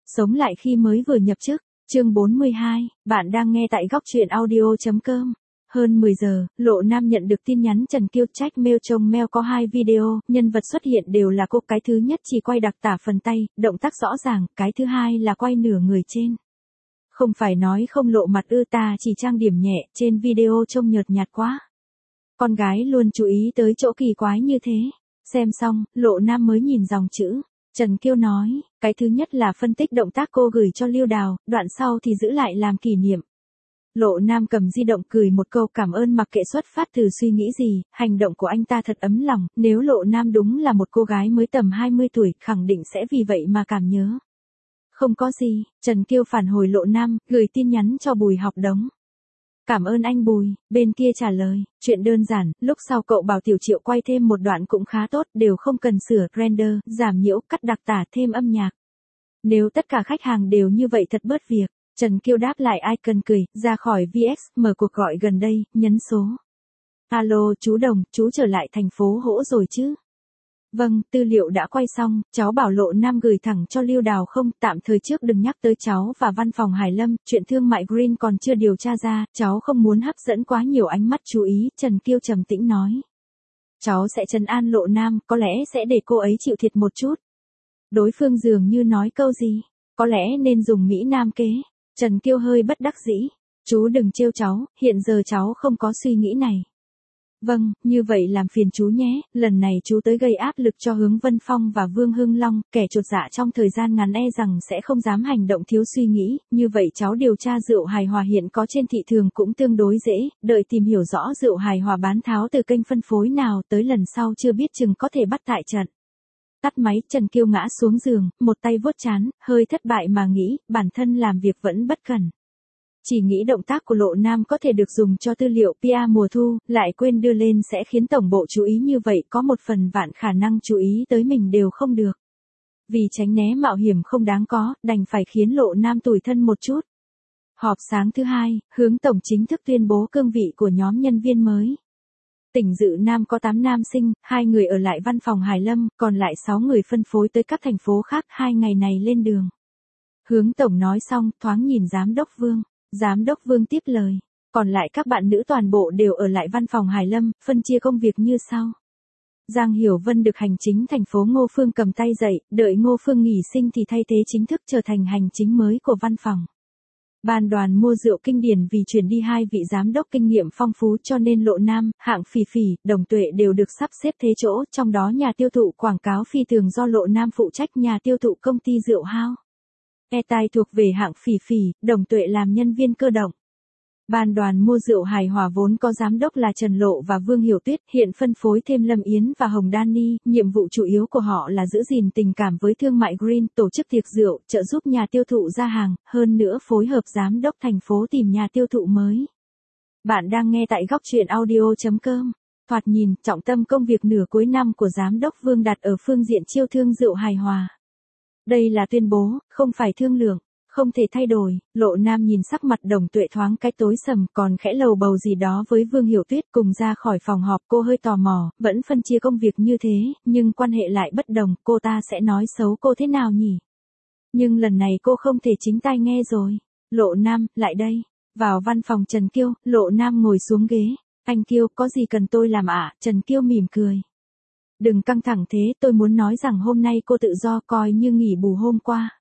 Sống lại khi mới vừa nhập chức. Chương 42, bạn đang nghe tại góc truyện audio.com. Hơn 10 giờ, Lộ Nam nhận được tin nhắn Trần Kiêu check mail, trong mail có 2 video, nhân vật xuất hiện đều là cô, cái thứ nhất chỉ quay đặc tả phần tay, động tác rõ ràng, cái thứ hai là quay nửa người trên. Không phải nói không lộ mặt ư, ta chỉ trang điểm nhẹ, trên video trông nhợt nhạt quá. Con gái luôn chú ý tới chỗ kỳ quái như thế. Xem xong, Lộ Nam mới nhìn dòng chữ. Trần Kiêu nói, cái thứ nhất là phân tích động tác cô gửi cho Lưu Đào, đoạn sau thì giữ lại làm kỷ niệm. Lộ Nam cầm di động cười một câu cảm ơn, mặc kệ xuất phát từ suy nghĩ gì, hành động của anh ta thật ấm lòng, nếu Lộ Nam đúng là một cô gái mới tầm 20 tuổi, khẳng định sẽ vì vậy mà cảm nhớ. Không có gì, Trần Kiêu phản hồi Lộ Nam, gửi tin nhắn cho Bùi Học Đống. Cảm ơn anh Bùi, bên kia trả lời, chuyện đơn giản, lúc sau cậu bảo Tiểu Triệu quay thêm một đoạn cũng khá tốt, đều không cần sửa, render, giảm nhiễu, cắt đặc tả, thêm âm nhạc. Nếu tất cả khách hàng đều như vậy thật bớt việc. Trần Kiêu đáp lại icon cười, ra khỏi VX, mở cuộc gọi gần đây, nhấn số. Alo chú Đồng, chú trở lại thành phố Hỗ rồi chứ? Vâng, tư liệu đã quay xong, cháu bảo Lộ Nam gửi thẳng cho Lưu Đào không, tạm thời trước đừng nhắc tới cháu và văn phòng Hải Lâm, chuyện thương mại Green còn chưa điều tra ra, cháu không muốn hấp dẫn quá nhiều ánh mắt chú ý, Trần Kiêu trầm tĩnh nói. Cháu sẽ trấn an Lộ Nam, có lẽ sẽ để cô ấy chịu thiệt một chút. Đối phương dường như nói câu gì, có lẽ nên dùng Mỹ Nam kế. Trần Kiêu hơi bất đắc dĩ. Chú đừng trêu cháu, hiện giờ cháu không có suy nghĩ này. Vâng, như vậy làm phiền chú nhé, lần này chú tới gây áp lực cho Hướng Vân Phong và Vương Hưng Long, kẻ chột dạ trong thời gian ngắn e rằng sẽ không dám hành động thiếu suy nghĩ, như vậy cháu điều tra rượu hài hòa hiện có trên thị trường cũng tương đối dễ, đợi tìm hiểu rõ rượu hài hòa bán tháo từ kênh phân phối nào, tới lần sau chưa biết chừng có thể bắt tại trận. Tắt máy, Trần Kiêu ngã xuống giường, một tay vuốt trán, hơi thất bại mà nghĩ, bản thân làm việc vẫn bất cẩn. Chỉ nghĩ động tác của Lộ Nam có thể được dùng cho tư liệu PR mùa thu, lại quên đưa lên sẽ khiến tổng bộ chú ý, như vậy có một phần vạn khả năng chú ý tới mình đều không được. Vì tránh né mạo hiểm không đáng có, đành phải khiến Lộ Nam tủi thân một chút. Họp sáng thứ hai, Hướng Tổng chính thức tuyên bố cương vị của nhóm nhân viên mới. Tỉnh Dự Nam có 8 nam sinh, 2 người ở lại văn phòng Hải Lâm, còn lại 6 người phân phối tới các thành phố khác, 2 ngày này lên đường. Hướng Tổng nói xong, thoáng nhìn Giám đốc Vương. Giám đốc Vương tiếp lời. Còn lại các bạn nữ toàn bộ đều ở lại văn phòng Hải Lâm, phân chia công việc như sau. Giang Hiểu Vân được hành chính thành phố Ngô Phương cầm tay dậy, đợi Ngô Phương nghỉ sinh thì thay thế chính thức trở thành hành chính mới của văn phòng. Ban đoàn mua rượu kinh điển vì chuyển đi 2 vị giám đốc kinh nghiệm phong phú, cho nên Lộ Nam, Hạng Phỉ Phỉ, Đồng Tuệ đều được sắp xếp thế chỗ, trong đó nhà tiêu thụ quảng cáo phi thường do Lộ Nam phụ trách, nhà tiêu thụ công ty rượu Hao Etai thuộc về Hạng Phỉ Phỉ, Đồng Tuệ làm nhân viên cơ động. Ban đoàn mua rượu hài hòa vốn có giám đốc là Trần Lộ và Vương Hiểu Tuyết, hiện phân phối thêm Lâm Yến và Hồng Đani, nhiệm vụ chủ yếu của họ là giữ gìn tình cảm với thương mại Green, tổ chức tiệc rượu, trợ giúp nhà tiêu thụ ra hàng, hơn nữa phối hợp giám đốc thành phố tìm nhà tiêu thụ mới. Bạn đang nghe tại góc truyện audio.com. Thoạt nhìn, trọng tâm công việc nửa cuối năm của giám đốc Vương đặt ở phương diện chiêu thương rượu hài hòa. Đây là tuyên bố, không phải thương lượng. Không thể thay đổi. Lộ Nam nhìn sắc mặt Đồng Tuệ thoáng cái tối sầm, còn khẽ lầu bầu gì đó với Vương Hiểu Tuyết, cùng ra khỏi phòng họp. Cô hơi tò mò, vẫn phân chia công việc như thế, nhưng quan hệ lại bất đồng, cô ta sẽ nói xấu cô thế nào nhỉ? Nhưng lần này cô không thể chính tai nghe rồi. Lộ Nam, lại đây. Vào văn phòng Trần Kiêu, Lộ Nam ngồi xuống ghế. Anh Kiêu, có gì cần tôi làm ạ? Trần Kiêu mỉm cười. Đừng căng thẳng thế, tôi muốn nói rằng hôm nay cô tự do, coi như nghỉ bù hôm qua.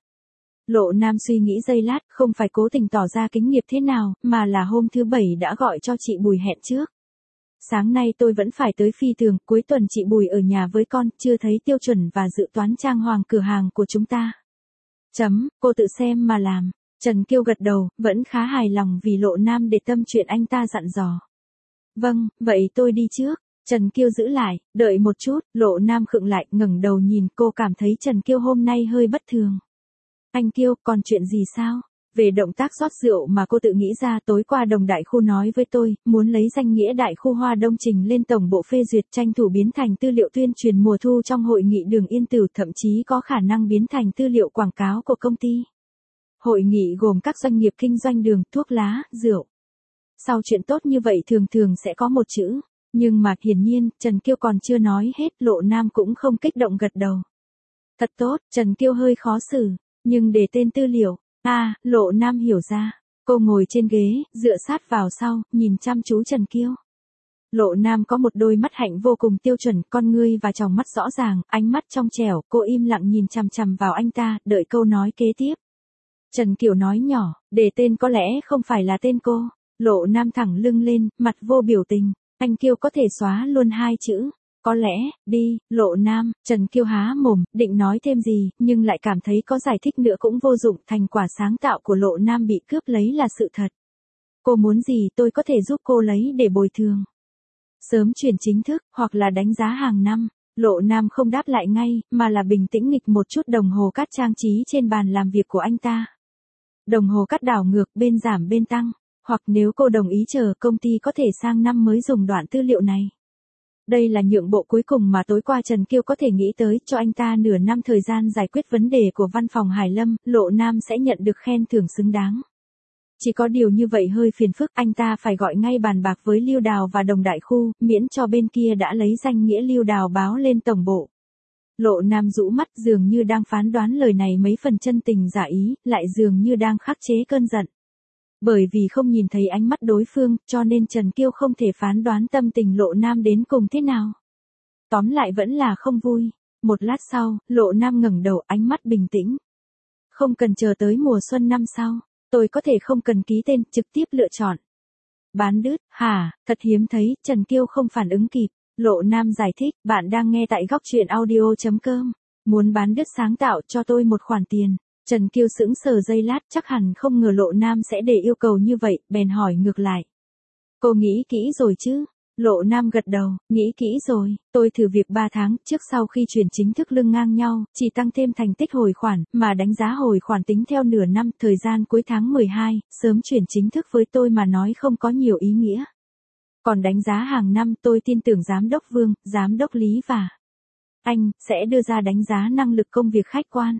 Lộ Nam suy nghĩ giây lát, không phải cố tình tỏ ra kính nghiệp thế nào, mà là hôm thứ Bảy đã gọi cho chị Bùi hẹn trước. Sáng nay tôi vẫn phải tới phi tường, cuối tuần chị Bùi ở nhà với con, chưa thấy tiêu chuẩn và dự toán trang hoàng cửa hàng của chúng ta. Cô tự xem mà làm. Trần Kiêu gật đầu, vẫn khá hài lòng vì Lộ Nam để tâm chuyện anh ta dặn dò. Vâng, vậy tôi đi trước. Trần Kiêu giữ lại, đợi một chút, Lộ Nam khựng lại, ngẩng đầu nhìn, cô cảm thấy Trần Kiêu hôm nay hơi bất thường. Anh Kiêu, còn chuyện gì sao? Về động tác rót rượu mà cô tự nghĩ ra, tối qua Đồng Đại Khu nói với tôi, muốn lấy danh nghĩa Đại Khu Hoa Đông trình lên tổng bộ phê duyệt, tranh thủ biến thành tư liệu tuyên truyền mùa thu trong hội nghị Đường Yên Tử, thậm chí có khả năng biến thành tư liệu quảng cáo của công ty. Hội nghị gồm các doanh nghiệp kinh doanh đường, thuốc lá, rượu. Sau chuyện tốt như vậy thường thường sẽ có một chữ, nhưng mà hiển nhiên, Trần Kiêu còn chưa nói hết, Lộ Nam cũng không kích động gật đầu. Thật tốt, Trần Kiêu hơi khó xử. Nhưng để tên tư liệu, Lộ Nam hiểu ra. Cô ngồi trên ghế, dựa sát vào sau, nhìn chăm chú Trần Kiêu. Lộ Nam có một đôi mắt hạnh vô cùng tiêu chuẩn, con ngươi và tròng mắt rõ ràng, ánh mắt trong trẻo, cô im lặng nhìn chằm chằm vào anh ta, đợi câu nói kế tiếp. Trần Kiều nói nhỏ, để tên có lẽ không phải là tên cô. Lộ Nam thẳng lưng lên, mặt vô biểu tình, anh Kiêu có thể xóa luôn hai chữ. Có lẽ, đi, Lộ Nam. Trần Kiêu há mồm, định nói thêm gì, nhưng lại cảm thấy có giải thích nữa cũng vô dụng, thành quả sáng tạo của Lộ Nam bị cướp lấy là sự thật. Cô muốn gì tôi có thể giúp cô lấy để bồi thường. Sớm chuyển chính thức, hoặc là đánh giá hàng năm. Lộ Nam không đáp lại ngay, mà là bình tĩnh nghịch một chút đồng hồ cát trang trí trên bàn làm việc của anh ta. Đồng hồ cát đảo ngược, bên giảm bên tăng. Hoặc nếu cô đồng ý chờ, công ty có thể sang năm mới dùng đoạn tư liệu này. Đây là nhượng bộ cuối cùng mà tối qua Trần Kiêu có thể nghĩ tới, cho anh ta nửa năm thời gian giải quyết vấn đề của văn phòng Hải Lâm, Lộ Nam sẽ nhận được khen thưởng xứng đáng. Chỉ có điều như vậy hơi phiền phức, anh ta phải gọi ngay bàn bạc với Lưu Đào và Đồng Đại Khu, miễn cho bên kia đã lấy danh nghĩa Lưu Đào báo lên tổng bộ. Lộ Nam rũ mắt dường như đang phán đoán lời này mấy phần chân tình giả ý, lại dường như đang khắc chế cơn giận. Bởi vì không nhìn thấy ánh mắt đối phương, cho nên Trần Kiêu không thể phán đoán tâm tình Lộ Nam đến cùng thế nào. Tóm lại vẫn là không vui. Một lát sau, Lộ Nam ngẩng đầu, ánh mắt bình tĩnh. Không cần chờ tới mùa xuân năm sau, tôi có thể không cần ký tên, trực tiếp lựa chọn. Bán đứt, hả, thật hiếm thấy, Trần Kiêu không phản ứng kịp. Lộ Nam giải thích, bạn đang nghe tại góc truyện audio.com. Muốn bán đứt sáng tạo cho tôi một khoản tiền. Trần Kiêu sững sờ giây lát, chắc hẳn không ngờ Lộ Nam sẽ để yêu cầu như vậy, bèn hỏi ngược lại. Cô nghĩ kỹ rồi chứ? Lộ Nam gật đầu, nghĩ kỹ rồi, tôi thử việc 3 tháng, trước sau khi chuyển chính thức lưng ngang nhau, chỉ tăng thêm thành tích hồi khoản, mà đánh giá hồi khoản tính theo nửa năm, thời gian cuối tháng 12, sớm chuyển chính thức với tôi mà nói không có nhiều ý nghĩa. Còn đánh giá hàng năm tôi tin tưởng Giám đốc Vương, Giám đốc Lý và anh, sẽ đưa ra đánh giá năng lực công việc khách quan.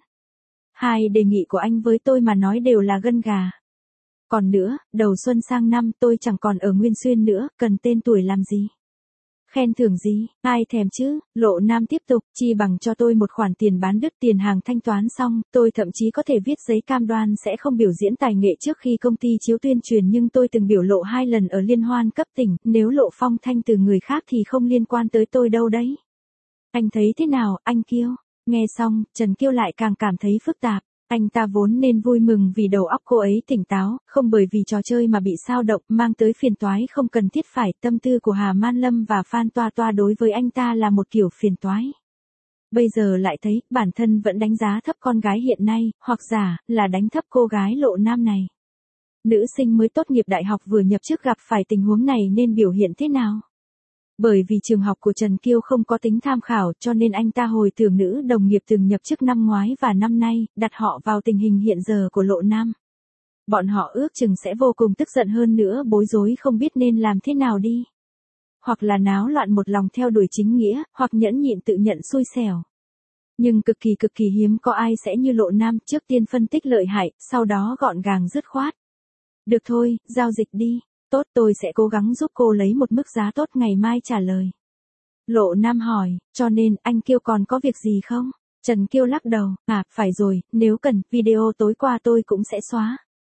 Hai đề nghị của anh với tôi mà nói đều là gân gà. Còn nữa, đầu xuân sang năm tôi chẳng còn ở Nguyên Xuyên nữa, cần tên tuổi làm gì? Khen thưởng gì? Ai thèm chứ? Lộ Nam tiếp tục, chi bằng cho tôi một khoản tiền bán đứt, tiền hàng thanh toán xong, tôi thậm chí có thể viết giấy cam đoan sẽ không biểu diễn tài nghệ trước khi công ty chiếu tuyên truyền, nhưng tôi từng biểu lộ 2 lần ở liên hoan cấp tỉnh, nếu lộ phong thanh từ người khác thì không liên quan tới tôi đâu đấy. Anh thấy thế nào, anh Kiêu? Nghe xong, Trần Kiêu lại càng cảm thấy phức tạp. Anh ta vốn nên vui mừng vì đầu óc cô ấy tỉnh táo, không bởi vì trò chơi mà bị xao động, mang tới phiền toái không cần thiết phải. Tâm tư của Hà Man Lâm và Phan Toa Toa đối với anh ta là một kiểu phiền toái. Bây giờ lại thấy, bản thân vẫn đánh giá thấp con gái hiện nay, hoặc giả, là đánh thấp cô gái Lộ Nam này. Nữ sinh mới tốt nghiệp đại học vừa nhập chức gặp phải tình huống này nên biểu hiện thế nào? Bởi vì trường học của Trần Kiêu không có tính tham khảo, cho nên anh ta hồi tưởng nữ đồng nghiệp từng nhập chức năm ngoái và năm nay, đặt họ vào tình hình hiện giờ của Lộ Nam. Bọn họ ước chừng sẽ vô cùng tức giận, hơn nữa bối rối không biết nên làm thế nào đi. Hoặc là náo loạn một lòng theo đuổi chính nghĩa, hoặc nhẫn nhịn tự nhận xui xẻo. Nhưng cực kỳ hiếm có ai sẽ như Lộ Nam, trước tiên phân tích lợi hại, sau đó gọn gàng dứt khoát. Được thôi, giao dịch đi. Tốt, tôi sẽ cố gắng giúp cô lấy một mức giá tốt, ngày mai trả lời. Lộ Nam hỏi, cho nên anh Kiêu còn có việc gì không? Trần Kiêu lắc đầu, phải rồi, nếu cần, video tối qua tôi cũng sẽ xóa.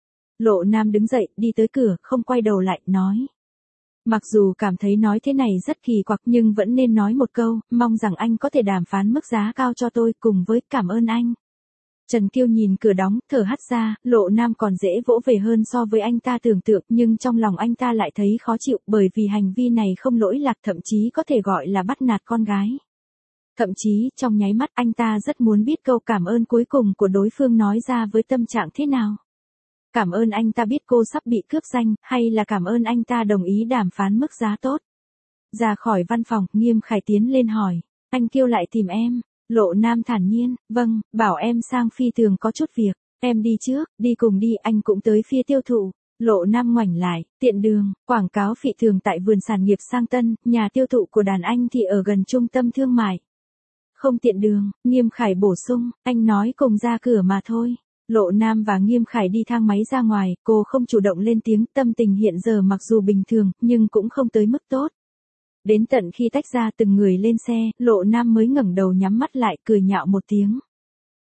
Lộ Nam đứng dậy, đi tới cửa, không quay đầu lại, nói. Mặc dù cảm thấy nói thế này rất kỳ quặc nhưng vẫn nên nói một câu, mong rằng anh có thể đàm phán mức giá cao cho tôi, cùng với cảm ơn anh. Trần Kiêu nhìn cửa đóng, thở hắt ra, Lộ Nam còn dễ vỗ về hơn so với anh ta tưởng tượng, nhưng trong lòng anh ta lại thấy khó chịu, bởi vì hành vi này không lỗi lạc, thậm chí có thể gọi là bắt nạt con gái. Thậm chí, trong nháy mắt anh ta rất muốn biết câu cảm ơn cuối cùng của đối phương nói ra với tâm trạng thế nào. Cảm ơn anh ta biết cô sắp bị cướp danh, hay là cảm ơn anh ta đồng ý đàm phán mức giá tốt. Ra khỏi văn phòng, Nghiêm Khải tiến lên hỏi, anh Kiêu lại tìm em. Lộ Nam thản nhiên, vâng, bảo em sang phi tường có chút việc, em đi trước, đi cùng đi, anh cũng tới phía tiêu thụ. Lộ Nam ngoảnh lại, tiện đường, quảng cáo phỉ thường tại vườn sản nghiệp Sang Tân, nhà tiêu thụ của đàn anh thì ở gần trung tâm thương mại. Không tiện đường, Nghiêm Khải bổ sung, anh nói cùng ra cửa mà thôi. Lộ Nam và Nghiêm Khải đi thang máy ra ngoài, cô không chủ động lên tiếng, tâm tình hiện giờ mặc dù bình thường, nhưng cũng không tới mức tốt. Đến tận khi tách ra từng người lên xe, Lộ Nam mới ngẩng đầu nhắm mắt lại, cười nhạo một tiếng.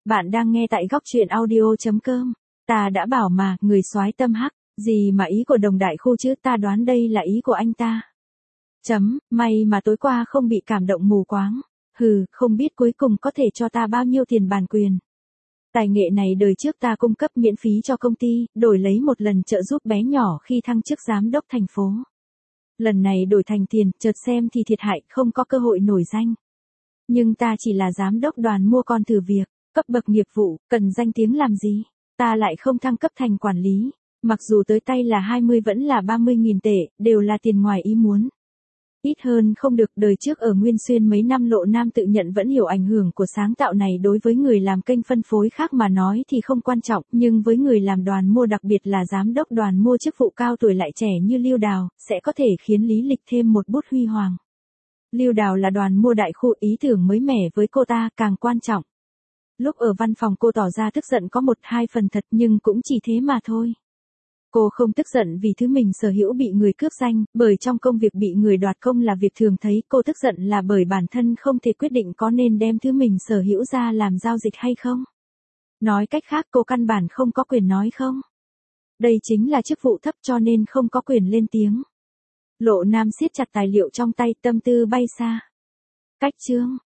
Bạn đang nghe tại góc truyện audio.com. Ta đã bảo mà, người soái tâm hắc, gì mà ý của đồng đại khu chứ, ta đoán đây là ý của anh ta. May mà tối qua không bị cảm động mù quáng. Không biết cuối cùng có thể cho ta bao nhiêu tiền bản quyền. Tài nghệ này đời trước ta cung cấp miễn phí cho công ty, đổi lấy một lần trợ giúp bé nhỏ khi thăng chức giám đốc thành phố. Lần này đổi thành tiền, chợt xem thì thiệt hại, không có cơ hội nổi danh. Nhưng ta chỉ là giám đốc đoàn mua con thử việc, cấp bậc nghiệp vụ, cần danh tiếng làm gì? Ta lại không thăng cấp thành quản lý. Mặc dù tới tay là 20 vẫn là 30.000 tệ, đều là tiền ngoài ý muốn. Ít hơn không được, đời trước ở Nguyên Xuyên mấy năm Lộ Nam tự nhận vẫn hiểu ảnh hưởng của sáng tạo này đối với người làm kênh phân phối khác mà nói thì không quan trọng, nhưng với người làm đoàn mua đặc biệt là giám đốc đoàn mua chức vụ cao tuổi lại trẻ như Lưu Đào, sẽ có thể khiến lý lịch thêm một bút huy hoàng. Lưu Đào là đoàn mua đại khu, ý tưởng mới mẻ với cô ta càng quan trọng. Lúc ở văn phòng cô tỏ ra tức giận có 1-2 phần thật nhưng cũng chỉ thế mà thôi. Cô không tức giận vì thứ mình sở hữu bị người cướp danh, bởi trong công việc bị người đoạt công là việc thường thấy, cô tức giận là bởi bản thân không thể quyết định có nên đem thứ mình sở hữu ra làm giao dịch hay không. Nói cách khác cô căn bản không có quyền nói không. Đây chính là chức vụ thấp cho nên không có quyền lên tiếng. Lộ Nam siết chặt tài liệu trong tay, tâm tư bay xa. Cách chương,